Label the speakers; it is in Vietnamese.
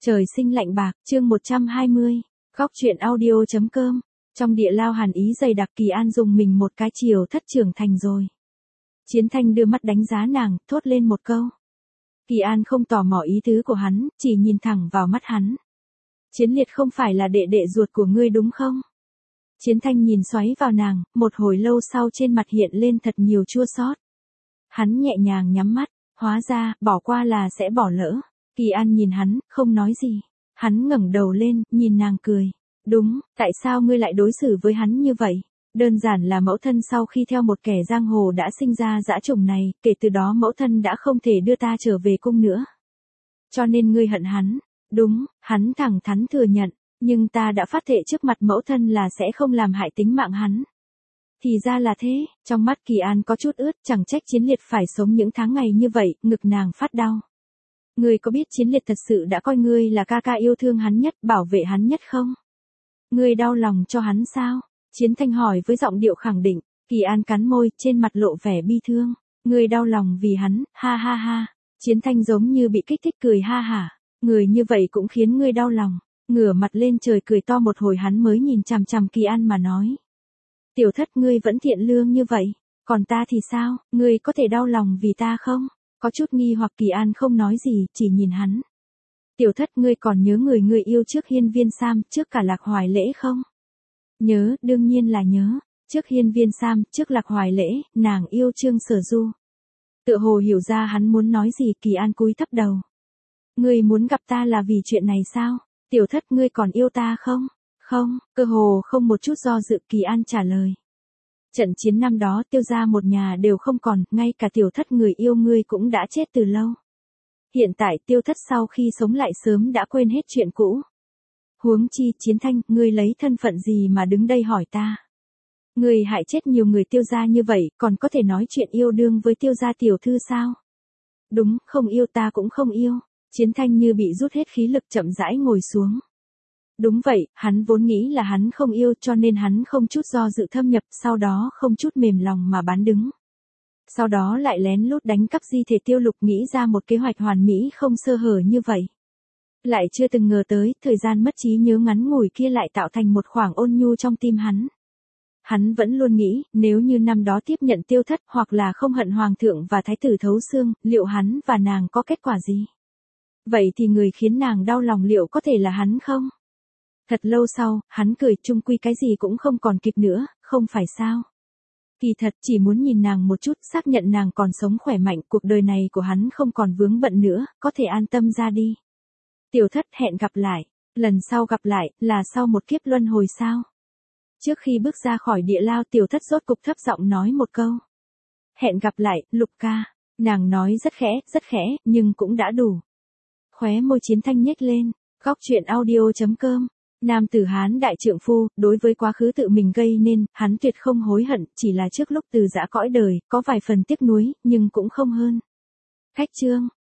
Speaker 1: Trời sinh lạnh bạc, chương 120. Góc truyện audio.com. Trong địa lao hàn ý dày đặc, Kỳ An dùng mình một cái chiều thất trưởng thành rồi. Chiến Thanh đưa mắt đánh giá nàng, thốt lên một câu. Kỳ An không tò mò ý tứ của hắn, chỉ nhìn thẳng vào mắt hắn. Chiến Liệt không phải là đệ đệ ruột của ngươi đúng không? Chiến Thanh nhìn xoáy vào nàng, một hồi lâu sau trên mặt hiện lên thật nhiều chua xót. Hắn nhẹ nhàng nhắm mắt, hóa ra, bỏ qua là sẽ bỏ lỡ. Kỳ An nhìn hắn, không nói gì. Hắn ngẩng đầu lên, nhìn nàng cười. Đúng, tại sao ngươi lại đối xử với hắn như vậy? Đơn giản là mẫu thân sau khi theo một kẻ giang hồ đã sinh ra dã chủng này, kể từ đó mẫu thân đã không thể đưa ta trở về cung nữa. Cho nên ngươi hận hắn. Đúng, hắn thẳng thắn thừa nhận, nhưng ta đã phát thệ trước mặt mẫu thân là sẽ không làm hại tính mạng hắn. Thì ra là thế, trong mắt Kỳ An có chút ướt, chẳng trách Chiến Liệt phải sống những tháng ngày như vậy, ngực nàng phát đau. Ngươi có biết Chiến Liệt thật sự đã coi ngươi là ca ca yêu thương hắn nhất, bảo vệ hắn nhất không? Ngươi đau lòng cho hắn sao? Chiến Thanh hỏi với giọng điệu khẳng định. Kỳ An cắn môi, trên mặt lộ vẻ bi thương. Ngươi đau lòng vì hắn, ha ha ha. Chiến Thanh giống như bị kích thích cười ha hả. Người như vậy cũng khiến ngươi đau lòng. Ngửa mặt lên trời cười to một hồi, hắn mới nhìn chằm chằm Kỳ An mà nói. Tiểu thất, ngươi vẫn thiện lương như vậy. Còn ta thì sao, ngươi có thể đau lòng vì ta không? Có chút nghi hoặc Kỳ An không nói gì, chỉ nhìn hắn. Tiểu thất, ngươi còn nhớ người ngươi yêu trước Hiên Viên Sam, trước cả Lạc Hoài Lễ không? Nhớ, đương nhiên là nhớ. Trước Hiên Viên Sam, trước Lạc Hoài Lễ, nàng yêu Trương Sở Du. Tựa hồ hiểu ra hắn muốn nói gì, Kỳ An cúi thấp đầu. Ngươi muốn gặp ta là vì chuyện này sao? Tiểu thất, ngươi còn yêu ta không? Không, cơ hồ không một chút do dự, Kỳ An trả lời. Trận chiến năm đó Tiêu gia một nhà đều không còn, ngay cả tiểu thất người yêu ngươi cũng đã chết từ lâu. Hiện tại Tiêu thất sau khi sống lại sớm đã quên hết chuyện cũ. Huống chi, Chiến Thanh, ngươi lấy thân phận gì mà đứng đây hỏi ta? Ngươi hại chết nhiều người Tiêu gia như vậy, còn có thể nói chuyện yêu đương với Tiêu gia tiểu thư sao? Đúng, không yêu ta cũng không yêu. Chiến Thanh như bị rút hết khí lực chậm rãi ngồi xuống. Đúng vậy, hắn vốn nghĩ là hắn không yêu, cho nên hắn không chút do dự thâm nhập, sau đó không chút mềm lòng mà bán đứng. Sau đó lại lén lút đánh cắp di thể Tiêu Lục, nghĩ ra một kế hoạch hoàn mỹ không sơ hở như vậy. Lại chưa từng ngờ tới, thời gian mất trí nhớ ngắn ngủi kia lại tạo thành một khoảng ôn nhu trong tim hắn. Hắn vẫn luôn nghĩ, nếu như năm đó tiếp nhận Tiêu thất, hoặc là không hận hoàng thượng và thái tử thấu xương, liệu hắn và nàng có kết quả gì? Vậy thì người khiến nàng đau lòng liệu có thể là hắn không? Thật lâu sau, hắn cười, chung quy cái gì cũng không còn kịp nữa, không phải sao? Kỳ thật chỉ muốn nhìn nàng một chút, xác nhận nàng còn sống khỏe mạnh, cuộc đời này của hắn không còn vướng bận nữa, có thể an tâm ra đi. Tiểu thất, hẹn gặp lại. Lần sau gặp lại, là sau một kiếp luân hồi sao? Trước khi bước ra khỏi địa lao, tiểu thất rốt cục thấp giọng nói một câu. Hẹn gặp lại, Lục ca. Nàng nói rất khẽ, nhưng cũng đã đủ. Khóe môi Chiến Thanh nhếch lên. Góc truyện audio.com. Nam tử Hán đại trượng phu, đối với quá khứ tự mình gây nên, hắn tuyệt không hối hận, chỉ là trước lúc từ giã cõi đời, có vài phần tiếc nuối, nhưng cũng không hơn. Khách chương.